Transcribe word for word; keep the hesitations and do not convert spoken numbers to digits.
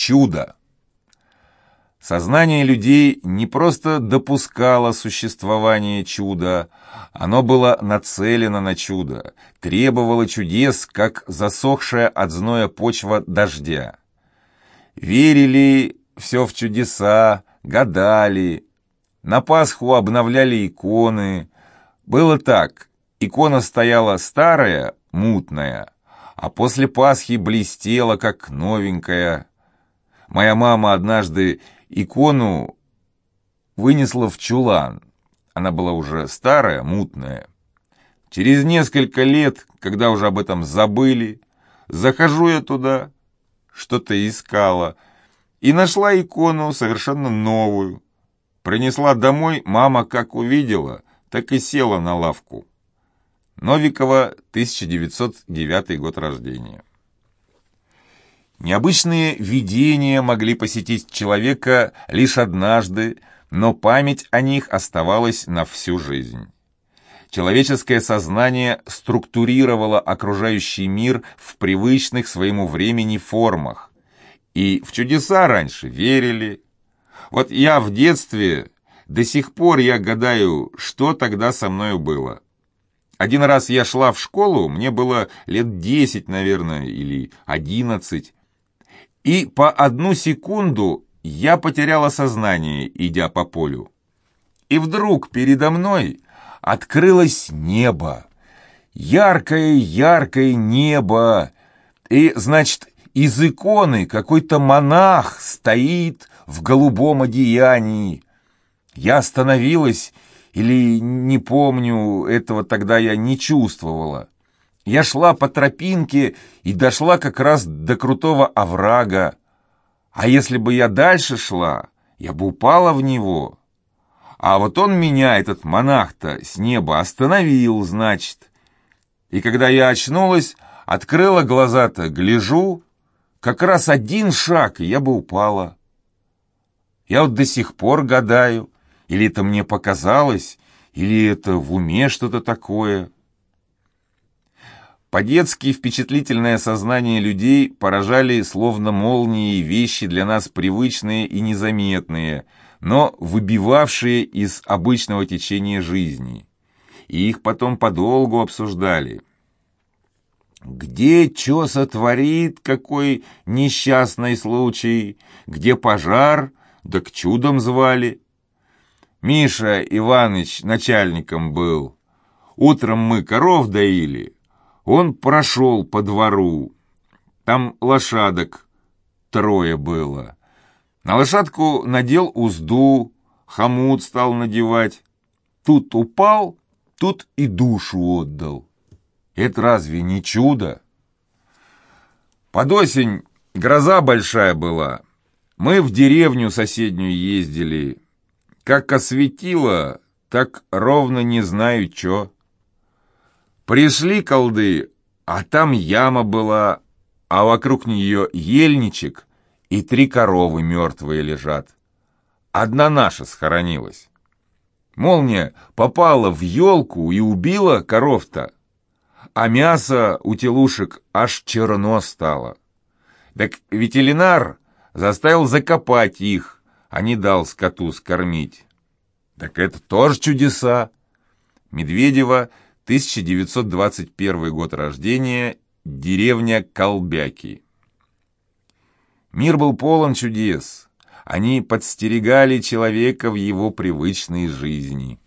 чудо. Сознание людей не просто допускало существование чуда, оно было нацелено на чудо, требовало чудес, как засохшая от зноя почва дождя. Верили все в чудеса, гадали, на Пасху обновляли иконы. Было так, икона стояла старая, мутная, а после Пасхи блестела, как новенькая. Моя мама однажды икону вынесла в чулан. Она была уже старая, мутная. Через несколько лет, когда уже об этом забыли, захожу я туда, что-то искала, и нашла икону совершенно новую. Принесла домой, мама как увидела, так и села на лавку. Новикова, тысяча девятьсот девятый год рождения. Необычные видения могли посетить человека лишь однажды, но память о них оставалась на всю жизнь. Человеческое сознание структурировало окружающий мир в привычных своему времени формах. И в чудеса раньше верили. Вот я в детстве, до сих пор я гадаю, что тогда со мною было. Один раз я шла в школу, мне было лет десять, наверное, или одиннадцать. И по одну секунду я потеряла сознание, идя по полю. И вдруг передо мной открылось небо. Яркое-яркое небо. И, значит, из иконы какой-то монах стоит в голубом одеянии. Я остановилась, или не помню, этого тогда я не чувствовала. Я шла по тропинке и дошла как раз до крутого оврага. А если бы я дальше шла, я бы упала в него. А вот он меня, этот монах-то, с неба остановил, значит. И когда я очнулась, открыла глаза-то, гляжу, как раз один шаг, и я бы упала. Я вот до сих пор гадаю, или это мне показалось, или это в уме что-то такое. По-детски впечатлительное сознание людей поражали словно молнии вещи для нас привычные и незаметные, но выбивавшие из обычного течения жизни. И их потом подолгу обсуждали. Где чё сотворит, какой несчастный случай, где пожар, да к чудом звали. Миша Иваныч начальником был. Утром мы коров доили. Он прошел по двору. Там лошадок трое было. На лошадку надел узду, хомут стал надевать. Тут упал, тут и душу отдал. Это разве не чудо? Под осень гроза большая была. Мы в деревню соседнюю ездили. Как осветило, так ровно не знаю чё. Пришли колды, а там яма была, а вокруг нее ельничек и три коровы мертвые лежат. Одна наша схоронилась. Молния попала в елку и убила коров-то, а мясо у телушек аж черно стало. Так ветеринар заставил закопать их, а не дал скоту скормить. Так это тоже чудеса. Медведева, тысяча девятьсот двадцать первый год рождения, деревня Колбяки. Мир был полон чудес. Они подстерегали человека в его привычной жизни.